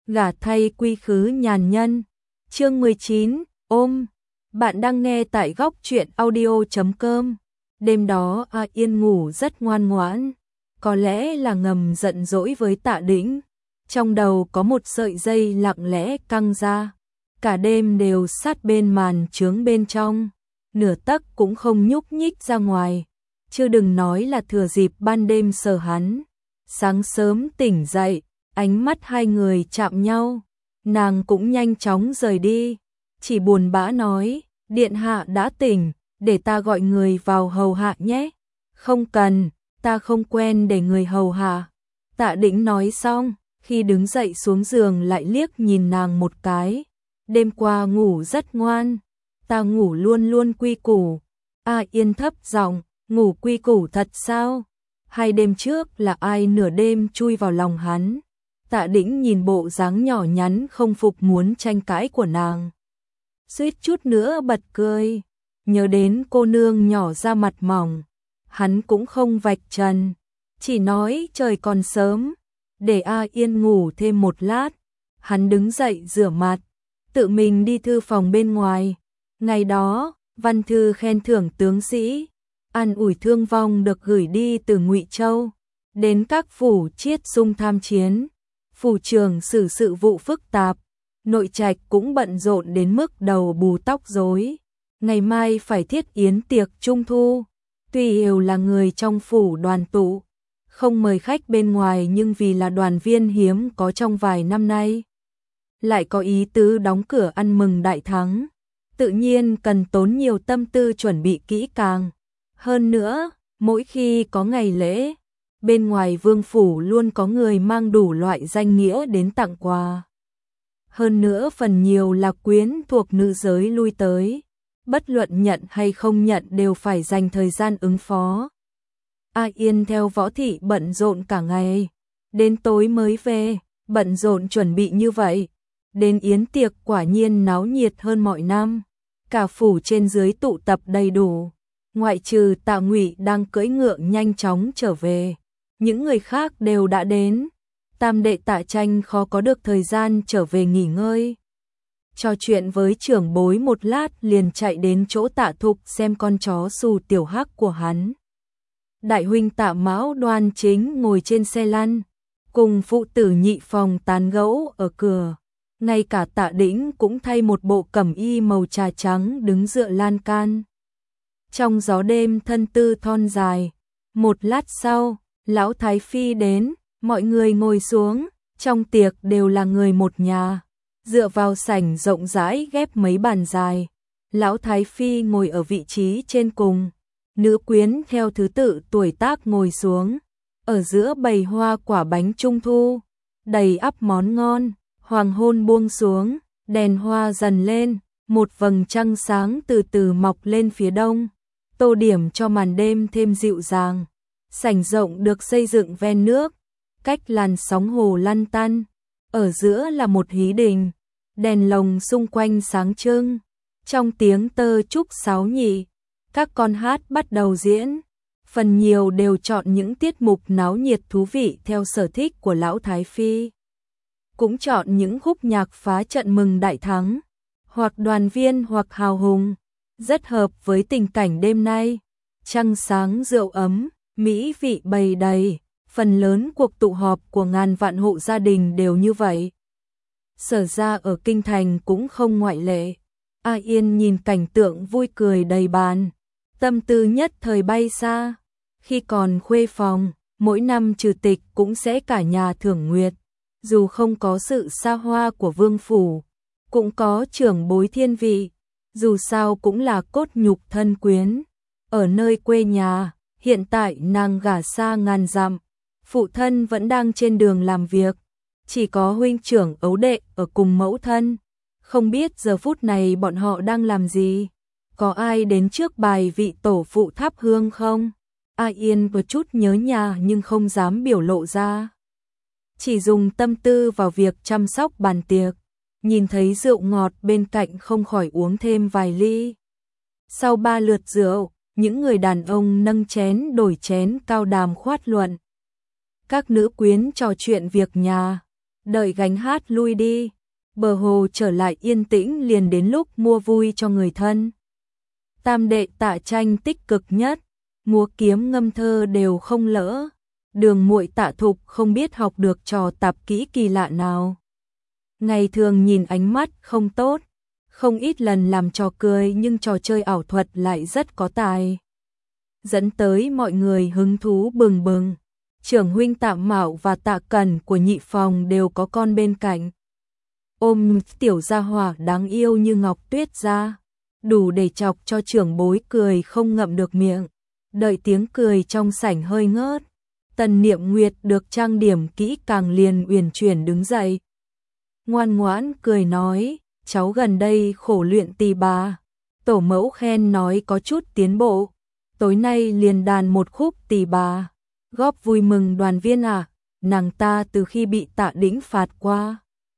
gả thay quy khứ nhàn nhân. Chương 19, ôm. Bạn đang nghe tại góc truyện audio.com. Đêm đó A Yên ngủ rất ngoan ngoãn, có lẽ là ngầm giận dỗi với Tạ Đĩnh. Trong đầu có một sợi dây lặng lẽ căng ra, cả đêm đều sát bên màn chướng bên trong, nửa tấc cũng không nhúc nhích ra ngoài, chứ đừng nói là thừa dịp ban đêm sờ hắn. Sáng sớm tỉnh dậy, ánh mắt hai người chạm nhau, nàng cũng nhanh chóng rời đi, chỉ buồn bã nói, điện hạ đã tỉnh, để ta gọi người vào hầu hạ nhé. Không cần, ta không quen để người hầu hạ. Tạ Đĩnh nói xong, khi đứng dậy xuống giường lại liếc nhìn nàng một cái. Đêm qua ngủ rất ngoan, ta ngủ luôn luôn quy củ. A Yên thấp giọng, ngủ quy củ thật sao? Hai đêm trước là ai nửa đêm chui vào lòng hắn? Tạ Đĩnh nhìn bộ dáng nhỏ nhắn không phục muốn tranh cãi của nàng, suýt chút nữa bật cười. Nhớ đến cô nương nhỏ da mặt mỏng, hắn cũng không vạch trần, chỉ nói trời còn sớm, để A Yên ngủ thêm một lát. Hắn đứng dậy rửa mặt, tự mình đi thư phòng bên ngoài. Ngày đó, văn thư khen thưởng tướng sĩ, an ủi thương vong được gửi đi từ Ngụy Châu đến các phủ chiết xung tham chiến. Phủ trưởng xử sự vụ phức tạp, nội trạch cũng bận rộn đến mức đầu bù tóc rối. Ngày mai phải thiết yến tiệc trung thu, tuy đều là người trong phủ đoàn tụ, không mời khách bên ngoài, nhưng vì là đoàn viên hiếm có trong vài năm nay, lại có ý tứ đóng cửa ăn mừng đại thắng, tự nhiên cần tốn nhiều tâm tư chuẩn bị kỹ càng. Hơn nữa, mỗi khi có ngày lễ, bên ngoài vương phủ luôn có người mang đủ loại danh nghĩa đến tặng quà. Hơn nữa phần nhiều là quyến thuộc nữ giới lui tới, bất luận nhận hay không nhận đều phải dành thời gian ứng phó. A Yên theo Võ Thị bận rộn cả ngày, đến tối mới về, bận rộn chuẩn bị như vậy. Đến yến tiệc quả nhiên náo nhiệt hơn mọi năm, cả phủ trên dưới tụ tập đầy đủ, ngoại trừ Tạ Ngụy đang cưỡi ngựa nhanh chóng trở về, những người khác đều đã đến. Tam đệ Tạ Tranh khó có được thời gian trở về nghỉ ngơi, trò chuyện với trưởng bối một lát liền chạy đến chỗ Tạ Thục xem con chó Xù Tiểu Hắc của hắn. Đại huynh Tạ Mão đoan chính ngồi trên xe lăn, cùng phụ tử Nhị Phòng tán gẫu ở cửa. Ngay cả Tạ Đĩnh cũng thay một bộ cẩm y màu trà trắng đứng dựa lan can. Trong gió đêm thân tư thon dài. Một lát sau, lão Thái Phi đến, mọi người ngồi xuống, trong tiệc đều là người một nhà. Dựa vào sảnh rộng rãi ghép mấy bàn dài, lão Thái Phi ngồi ở vị trí trên cùng, nữ quyến theo thứ tự tuổi tác ngồi xuống, ở giữa bày hoa quả bánh trung thu, đầy ắp món ngon. Hoàng hôn buông xuống, đèn hoa dần lên, một vầng trăng sáng từ từ mọc lên phía đông, tô điểm cho màn đêm thêm dịu dàng. Sảnh rộng được xây dựng ven nước, cách làn sóng hồ lăn tăn, ở giữa là một hí đình, đèn lồng xung quanh sáng trưng. Trong tiếng tơ trúc sáo nhị, các con hát bắt đầu diễn, phần nhiều đều chọn những tiết mục náo nhiệt thú vị theo sở thích của lão Thái Phi. Cũng chọn những khúc nhạc phá trận mừng đại thắng, hoặc đoàn viên hoặc hào hùng, rất hợp với tình cảnh đêm nay. Trăng sáng rượu ấm, mỹ vị bày đầy, phần lớn cuộc tụ họp của ngàn vạn hộ gia đình đều như vậy. Sở ra ở kinh thành cũng không ngoại lệ. A Yên nhìn cảnh tượng vui cười đầy bàn, tâm tư nhất thời bay xa. Khi còn khuê phòng, mỗi năm trừ tịch cũng sẽ cả nhà thưởng nguyệt. Dù không có sự xa hoa của vương phủ, cũng có trưởng bối thiên vị, dù sao cũng là cốt nhục thân quyến. Ở nơi quê nhà, hiện tại nàng gả xa ngàn dặm, phụ thân vẫn đang trên đường làm việc, chỉ có huynh trưởng ấu đệ ở cùng mẫu thân. Không biết giờ phút này bọn họ đang làm gì, có ai đến trước bài vị tổ phụ thắp hương không? A Yên có chút nhớ nhà nhưng không dám biểu lộ ra, chỉ dùng tâm tư vào việc chăm sóc bàn tiệc, nhìn thấy rượu ngọt bên cạnh không khỏi uống thêm vài ly. Sau 3 lượt rượu, những người đàn ông nâng chén đổi chén cao đàm khoát luận. Các nữ quyến trò chuyện việc nhà, Đợi gánh hát lui đi, bờ hồ trở lại yên tĩnh liền đến lúc mua vui cho người thân. Tam đệ Tạ Tranh tích cực nhất, múa kiếm ngâm thơ đều không lỡ. Đường muội Tạ Thục không biết học được trò tạp kỹ kỳ lạ nào. Ngày thường nhìn ánh mắt không tốt, không ít lần làm trò cười nhưng trò chơi ảo thuật lại rất có tài. Dẫn tới mọi người hứng thú bừng bừng. Trưởng huynh Tạ Mạo và Tạ Cẩn của nhị phòng đều có con bên cạnh. Ôm tiểu gia hỏa đáng yêu như ngọc tuyết ra, đủ để chọc cho trưởng bối cười không ngậm được miệng. Đợi tiếng cười trong sảnh hơi ngớt, Tần Niệm Nguyệt được trang điểm kỹ càng liền uyển chuyển đứng dậy. Ngoan ngoãn cười nói, cháu gần đây khổ luyện tỳ bà. Tổ mẫu khen nói có chút tiến bộ, tối nay liền đàn một khúc tỳ bà, góp vui mừng đoàn viên à. Nàng ta từ khi bị Tạ Đĩnh phạt qua,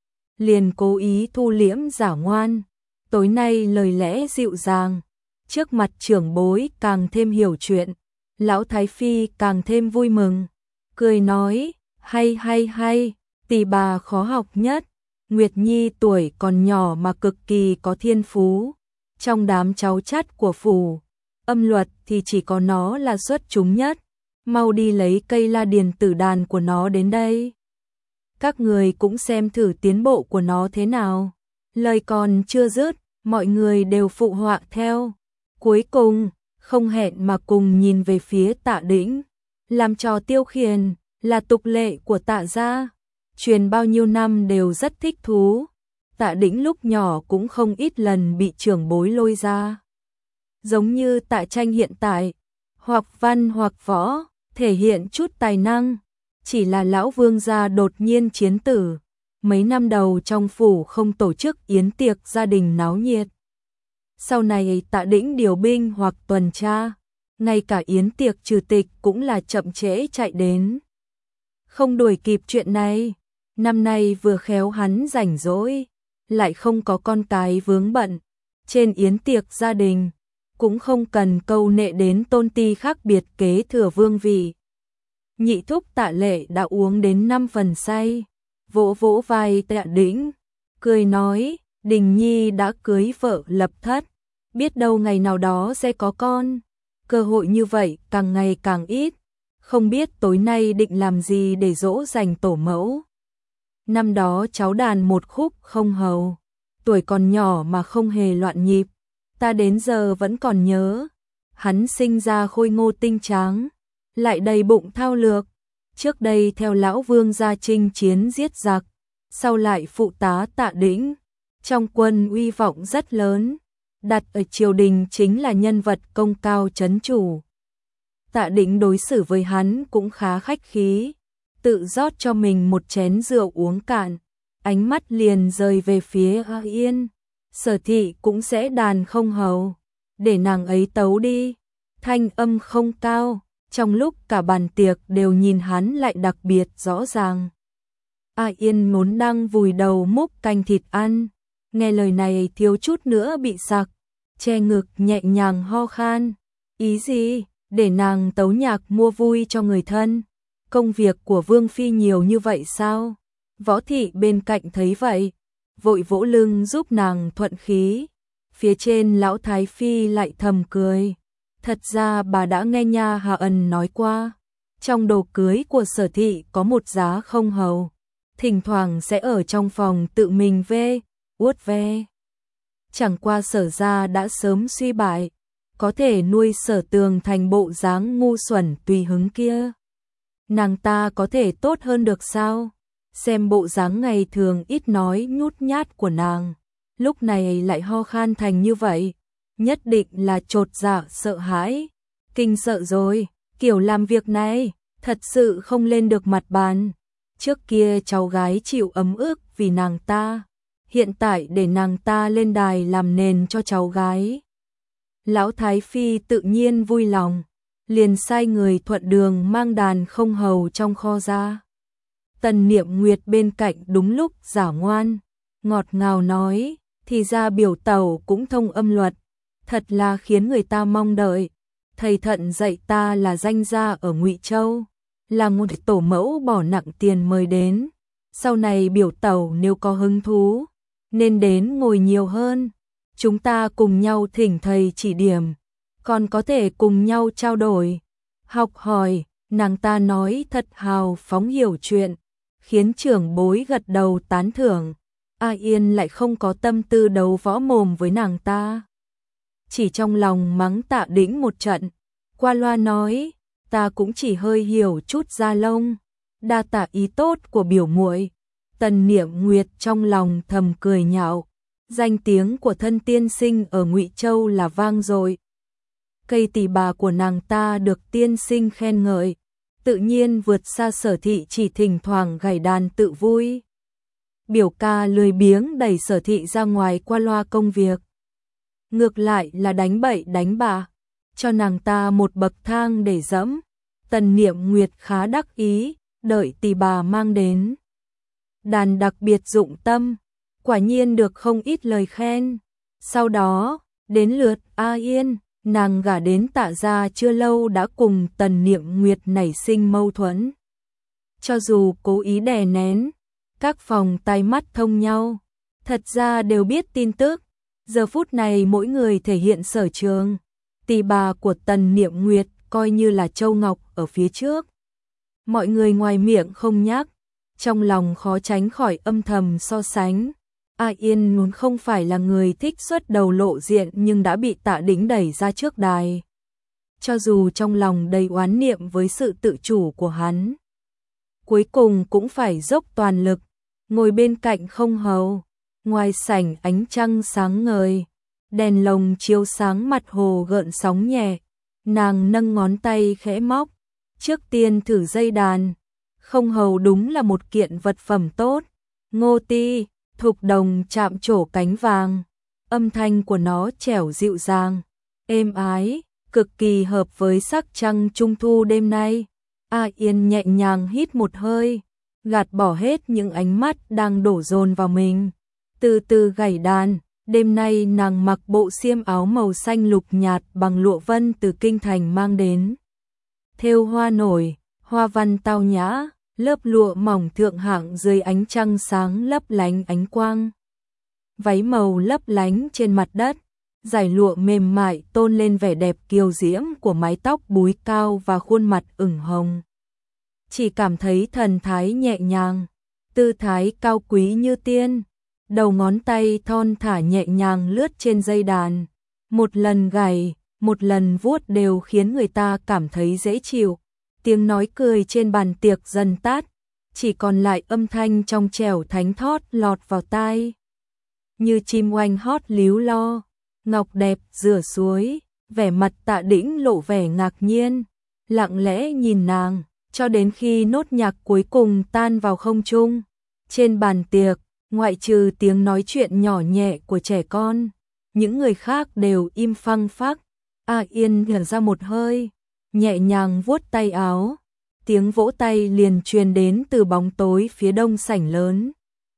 liền cố ý thu liễm giả ngoan, tối nay lời lẽ dịu dàng, trước mặt trưởng bối càng thêm hiểu chuyện. Lão Thái Phi càng thêm vui mừng, cười nói, hay hay hay, tỳ bà khó học nhất. Nguyệt Nhi tuổi còn nhỏ mà cực kỳ có thiên phú, trong đám cháu chắt của phủ âm luật thì chỉ có nó là xuất chúng nhất. Mau đi lấy cây la điền tử đàn của nó đến đây. Các người cũng xem thử tiến bộ của nó thế nào. Lời còn chưa dứt, mọi người đều phụ họa theo. Cuối cùng, không hẹn mà cùng nhìn về phía Tạ Đĩnh. Làm trò tiêu khiển là tục lệ của Tạ gia, truyền bao nhiêu năm đều rất thích thú. Tạ Đĩnh lúc nhỏ cũng không ít lần bị trưởng bối lôi ra. Giống như Tạ Tranh hiện tại, hoặc văn hoặc võ, thể hiện chút tài năng. Chỉ là lão vương gia đột nhiên chiến tử, mấy năm đầu trong phủ không tổ chức yến tiệc gia đình náo nhiệt. Sau này Tạ Đĩnh điều binh hoặc tuần tra, ngay cả yến tiệc trừ tịch cũng là chậm trễ chạy đến. Không đuổi kịp chuyện này, năm nay vừa khéo hắn rảnh rỗi, lại không có con cái vướng bận. Trên yến tiệc gia đình, cũng không cần câu nệ đến tôn ti khác biệt kế thừa vương vị. Nhị thúc Tạ Lệ đã uống đến 5 phần say, vỗ vỗ vai Tạ Đĩnh, cười nói, Đình Nhi đã cưới vợ lập thất, biết đâu ngày nào đó sẽ có con, cơ hội như vậy càng ngày càng ít, không biết tối nay định làm gì để dỗ dành tổ mẫu. Năm đó cháu đàn một khúc không hầu, tuổi còn nhỏ mà không hề loạn nhịp, ta đến giờ vẫn còn nhớ. Hắn sinh ra khôi ngô tinh tráng, lại đầy bụng thao lược, trước đây theo lão vương gia chinh chiến giết giặc, sau lại phụ tá Tạ Đĩnh, trong quân uy vọng rất lớn, đặt ở triều đình chính là nhân vật công cao chấn chủ. Tạ Đĩnh đối xử với hắn cũng khá khách khí, tự rót cho mình một chén rượu uống cạn, ánh mắt liền rời về phía A Yên. Sở Thị cũng sẽ đàn không hầu, để nàng ấy tấu đi. Thanh âm không cao, trong lúc cả bàn tiệc đều nhìn hắn lại đặc biệt rõ ràng. A Yên ngốn đang vùi đầu múc canh thịt ăn, nghe lời này thiếu chút nữa bị sặc, che ngực nhẹ nhàng ho khan. Ý gì? Để nàng tấu nhạc mua vui cho người thân. Công việc của Vương Phi nhiều như vậy sao? Võ Thị bên cạnh thấy vậy, vội vỗ lưng giúp nàng thuận khí. Phía trên lão Thái Phi lại thầm cười. Thật ra bà đã nghe nha Hà Ân nói qua, trong đồ cưới của Sở Thị có một giá không hầu, thỉnh thoảng sẽ ở trong phòng tự mình uất ve. Chẳng qua Sở gia đã sớm suy bại, có thể nuôi Sở Tường thành bộ dáng ngu xuẩn tùy hứng kia. Nàng ta có thể tốt hơn được sao? Xem bộ dáng ngày thường ít nói nhút nhát của nàng, lúc này lại ho khan thành như vậy, nhất định là chột dạ sợ hãi, kinh sợ rồi. Kiểu làm việc này thật sự không lên được mặt bàn. Trước kia cháu gái chịu ấm ức vì nàng ta, hiện tại để nàng ta lên đài làm nền cho cháu gái. Lão Thái Phi tự nhiên vui lòng, liền sai người thuận đường mang đàn không hầu trong kho ra. Tần Niệm Nguyệt bên cạnh đúng lúc giả ngoan, ngọt ngào nói, thì ra biểu tẩu cũng thông âm luật, thật là khiến người ta mong đợi. Thầy Thận dạy ta là danh gia ở Ngụy Châu, là một tổ mẫu bỏ nặng tiền mời đến, Sau này biểu tẩu nếu có hứng thú, nên đến ngồi nhiều hơn. Chúng ta cùng nhau thỉnh thầy chỉ điểm, còn có thể cùng nhau trao đổi, học hỏi. Nàng ta nói thật hào phóng hiểu chuyện, khiến trưởng bối gật đầu tán thưởng. A Yên lại không có tâm tư đấu võ mồm với nàng ta, chỉ trong lòng mắng Tạ Đĩnh một trận, qua loa nói, ta cũng chỉ hơi hiểu chút da lông, đa tạ ý tốt của biểu muội. Tần Niệm Nguyệt trong lòng thầm cười nhạo, danh tiếng của thân tiên sinh ở Ngụy Châu là vang dội. Cây tỳ bà của nàng ta được tiên sinh khen ngợi, tự nhiên vượt xa Sở Thị chỉ thỉnh thoảng gảy đàn tự vui. Biểu ca lười biếng đẩy Sở Thị ra ngoài qua loa công việc, ngược lại là đánh bậy đánh bạ, cho nàng ta một bậc thang để dẫm. Tần Niệm Nguyệt khá đắc ý, đợi tỳ bà mang đến đàn đặc biệt dụng tâm, quả nhiên được không ít lời khen. Sau đó, đến lượt A Yên, nàng gả đến Tạ gia chưa lâu đã cùng Tần Niệm Nguyệt nảy sinh mâu thuẫn. Cho dù cố ý đè nén, các phòng tai mắt thông nhau, thật ra đều biết tin tức. Giờ phút này mỗi người thể hiện sở trường, tỳ bà của Tần Niệm Nguyệt coi như là châu ngọc ở phía trước. Mọi người ngoài miệng không nhắc, trong lòng khó tránh khỏi âm thầm so sánh. A Yên muốn không phải là người thích xuất đầu lộ diện nhưng đã bị Tạ Đĩnh đẩy ra trước đài. Cho dù trong lòng đầy oán niệm với sự tự chủ của hắn, cuối cùng cũng phải dốc toàn lực, ngồi bên cạnh không hầu. Ngoài sảnh ánh trăng sáng ngời, đèn lồng chiếu sáng mặt hồ gợn sóng nhẹ, nàng nâng ngón tay khẽ móc, trước tiên thử dây đàn. Không hầu đúng là một kiện vật phẩm tốt, ngô ti, thục đồng chạm trổ cánh vàng, âm thanh của nó trẻo dịu dàng, êm ái, cực kỳ hợp với sắc trăng trung thu đêm nay. A Yên nhẹ nhàng hít một hơi, gạt bỏ hết những ánh mắt đang đổ dồn vào mình, từ từ gảy đàn. Đêm nay nàng mặc bộ xiêm áo màu xanh lục nhạt bằng lụa vân từ kinh thành mang đến, thêu hoa nổi, hoa văn tao nhã, lớp lụa mỏng thượng hạng dưới ánh trăng sáng lấp lánh ánh quang. Váy màu lấp lánh trên mặt đất, dải lụa mềm mại tôn lên vẻ đẹp kiều diễm của mái tóc búi cao và khuôn mặt ửng hồng. Chỉ cảm thấy thần thái nhẹ nhàng, tư thái cao quý như tiên. Đầu ngón tay thon thả nhẹ nhàng lướt trên dây đàn, một lần gảy, một lần vuốt đều khiến người ta cảm thấy dễ chịu. Tiếng nói cười trên bàn tiệc dần tắt, chỉ còn lại âm thanh trong trẻo thánh thót lọt vào tai. Như chim oanh hót líu lo, ngọc đẹp rửa suối, vẻ mặt Tạ Đĩnh lộ vẻ ngạc nhiên, lặng lẽ nhìn nàng, cho đến khi nốt nhạc cuối cùng tan vào không trung. Trên bàn tiệc, ngoại trừ tiếng nói chuyện nhỏ nhẹ của trẻ con, những người khác đều im phăng phắc. A Yên thở ra một hơi, nhẹ nhàng vuốt tay áo, tiếng vỗ tay liền truyền đến từ bóng tối phía đông sảnh lớn.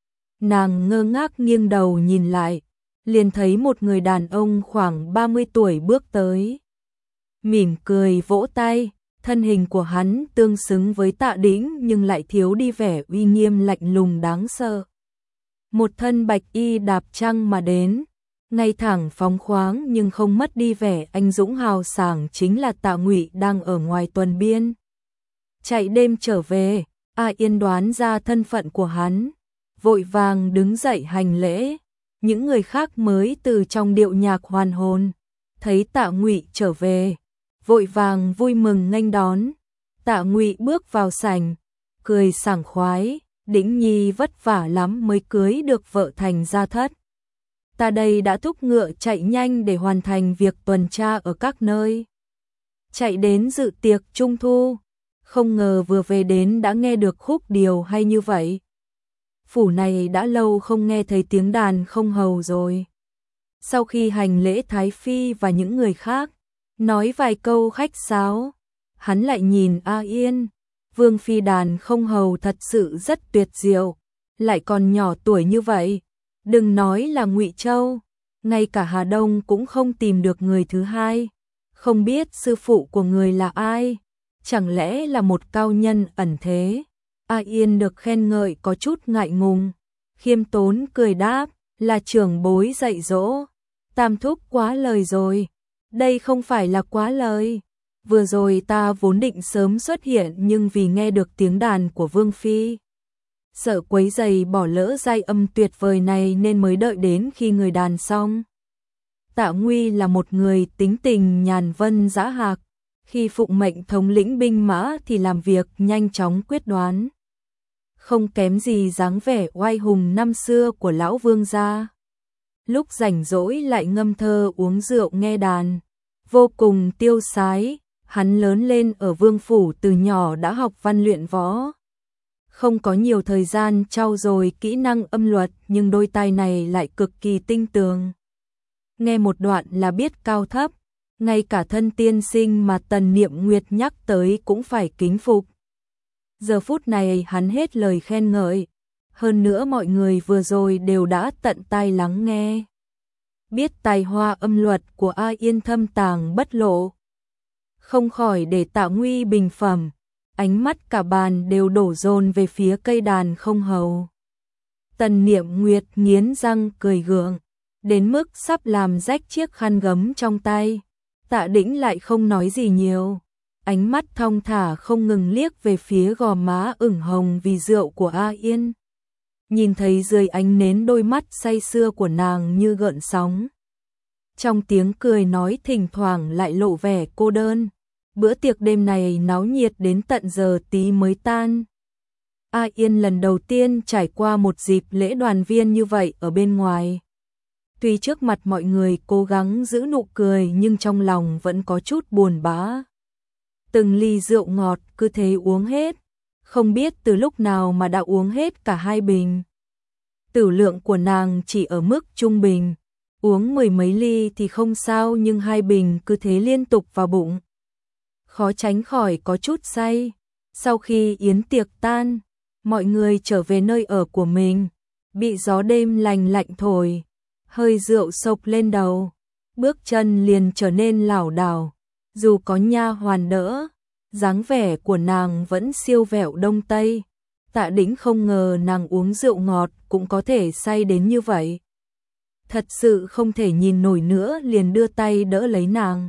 Nàng ngơ ngác nghiêng đầu nhìn lại, liền thấy một người đàn ông khoảng 30 tuổi bước tới, mỉm cười vỗ tay. Thân hình của hắn tương xứng với Tạ Đĩnh nhưng lại thiếu đi vẻ uy nghiêm lạnh lùng đáng sợ. Một thân bạch y đạp trăng mà đến, ngay thẳng phóng khoáng nhưng không mất đi vẻ anh dũng hào sảng, chính là Tạ Ngụy đang ở ngoài tuần biên chạy đêm trở về. A Yên đoán ra thân phận của hắn, vội vàng đứng dậy hành lễ. Những người khác mới từ trong điệu nhạc hoàn hồn, thấy Tạ Ngụy trở về, vội vàng vui mừng nghênh đón. Tạ Ngụy bước vào sảnh, cười sảng khoái, Đĩnh nhi vất vả lắm mới cưới được vợ thành gia thất. Ta đây đã thúc ngựa chạy nhanh để hoàn thành việc tuần tra ở các nơi, chạy đến dự tiệc trung thu, không ngờ vừa về đến đã nghe được khúc điều hay như vậy. Phủ này đã lâu không nghe thấy tiếng đàn không hầu rồi. Sau khi hành lễ Thái Phi và những người khác, nói vài câu khách sáo, hắn lại nhìn A Yên. Vương phi đàn không hầu thật sự rất tuyệt diệu, lại còn nhỏ tuổi như vậy. Đừng nói là Ngụy Châu, ngay cả Hà Đông cũng không tìm được người thứ hai. Không biết sư phụ của người là ai, chẳng lẽ là một cao nhân ẩn thế. A Yên được khen ngợi có chút ngại ngùng, khiêm tốn cười đáp, là trưởng bối dạy dỗ. Tam thúc quá lời rồi. Đây không phải là quá lời. Vừa rồi ta vốn định sớm xuất hiện nhưng vì nghe được tiếng đàn của Vương Phi, sợ quấy rầy bỏ lỡ giai âm tuyệt vời này nên mới đợi đến khi người đàn xong. Tạ Nguy là một người tính tình nhàn vân dã hạc, khi phụng mệnh thống lĩnh binh mã thì làm việc nhanh chóng quyết đoán, không kém gì dáng vẻ oai hùng năm xưa của lão vương gia. Lúc rảnh rỗi lại ngâm thơ uống rượu nghe đàn, vô cùng tiêu sái. Hắn lớn lên ở vương phủ từ nhỏ đã học văn luyện võ, không có nhiều thời gian trau dồi kỹ năng âm luật nhưng đôi tai này lại cực kỳ tinh tường. Nghe một đoạn là biết cao thấp, ngay cả thân tiên sinh mà Tần Niệm Nguyệt nhắc tới cũng phải kính phục. Giờ phút này hắn hết lời khen ngợi, hơn nữa mọi người vừa rồi đều đã tận tai lắng nghe. Biết tài hoa âm luật của A Yên thâm tàng bất lộ, không khỏi để Tạ Nguy bình phẩm, ánh mắt cả bàn đều đổ dồn về phía cây đàn không hầu. Tần Niệm Nguyệt nghiến răng cười gượng, đến mức sắp làm rách chiếc khăn gấm trong tay. Tạ Đĩnh lại không nói gì nhiều, ánh mắt thong thả không ngừng liếc về phía gò má ửng hồng vì rượu của A Yên. Nhìn thấy dưới ánh nến đôi mắt say sưa của nàng như gợn sóng. Trong tiếng cười nói thỉnh thoảng lại lộ vẻ cô đơn. Bữa tiệc đêm này náo nhiệt đến tận giờ tí mới tan. A Yên lần đầu tiên trải qua một dịp lễ đoàn viên như vậy ở bên ngoài. Tuy trước mặt mọi người cố gắng giữ nụ cười nhưng trong lòng vẫn có chút buồn bã. Từng ly rượu ngọt cứ thế uống hết, không biết từ lúc nào mà đã uống hết cả 2 bình. Tử lượng của nàng chỉ ở mức trung bình, uống 10 mấy ly thì không sao nhưng 2 bình cứ thế liên tục vào bụng. Khó tránh khỏi có chút say. Sau khi yến tiệc tan, mọi người trở về nơi ở của mình, bị gió đêm lành lạnh thổi, hơi rượu sộc lên đầu, bước chân liền trở nên lảo đảo. Dù có nha hoàn đỡ, dáng vẻ của nàng vẫn siêu vẹo đông tây. Tạ Đĩnh không ngờ nàng uống rượu ngọt cũng có thể say đến như vậy. Thật sự không thể nhìn nổi nữa liền đưa tay đỡ lấy nàng.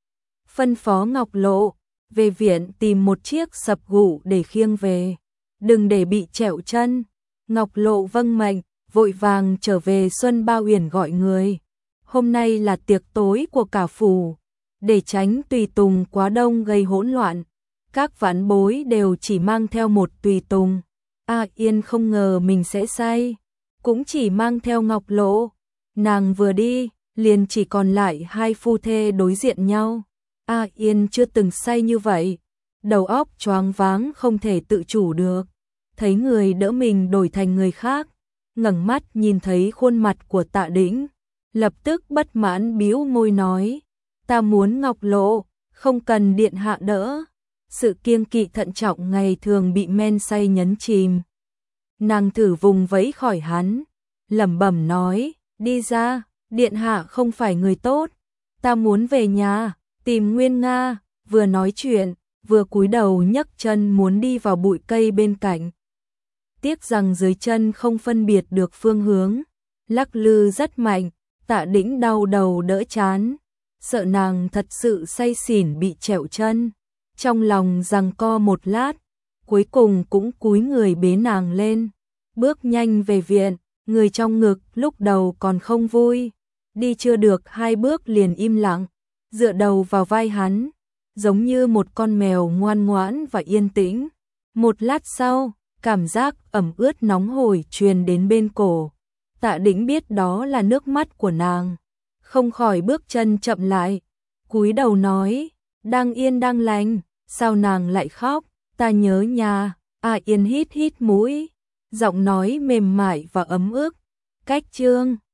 Phân phó Ngọc Lộ, về viện tìm một chiếc sập gụ để khiêng về, đừng để bị trẹo chân. Ngọc Lộ vâng mệnh, vội vàng trở về Xuân Ba Uyển gọi người. Hôm nay là tiệc tối của cả phủ, để tránh tùy tùng quá đông gây hỗn loạn. Các vãn bối đều chỉ mang theo một tùy tùng. A Yên không ngờ mình sẽ say, cũng chỉ mang theo Ngọc Lộ. Nàng vừa đi, liền chỉ còn lại 2 phu thê đối diện nhau. A Yên chưa từng say như vậy, đầu óc choáng váng không thể tự chủ được. Thấy người đỡ mình đổi thành người khác, ngẩng mắt nhìn thấy khuôn mặt của Tạ Đĩnh, lập tức bất mãn bĩu môi nói, ta muốn Ngọc Lộ, không cần điện hạ đỡ. Sự kiêng kỵ thận trọng ngày thường bị men say nhấn chìm. Nàng thử vùng vẫy khỏi hắn, lẩm bẩm nói, đi ra, điện hạ không phải người tốt, ta muốn về nhà, tìm Nguyên Nga. Vừa nói chuyện, vừa cúi đầu nhấc chân muốn đi vào bụi cây bên cạnh. Tiếc rằng dưới chân không phân biệt được phương hướng, lắc lư rất mạnh. Tạ Đĩnh đau đầu đỡ chán, sợ nàng thật sự say xỉn bị trẹo chân. Trong lòng giằng co một lát, cuối cùng cũng cúi người bế nàng lên, bước nhanh về viện. Người trong ngực lúc đầu còn không vui, đi chưa được 2 bước liền im lặng, dựa đầu vào vai hắn, giống như một con mèo ngoan ngoãn và yên tĩnh. Một lát sau, cảm giác ẩm ướt nóng hổi truyền đến bên cổ. Tạ Đĩnh biết đó là nước mắt của nàng, không khỏi bước chân chậm lại, cúi đầu nói, đang yên đang lành, sao nàng lại khóc, ta nhớ nhà. A Yên hít hít mũi, giọng nói mềm mại và ấm ức, cách chương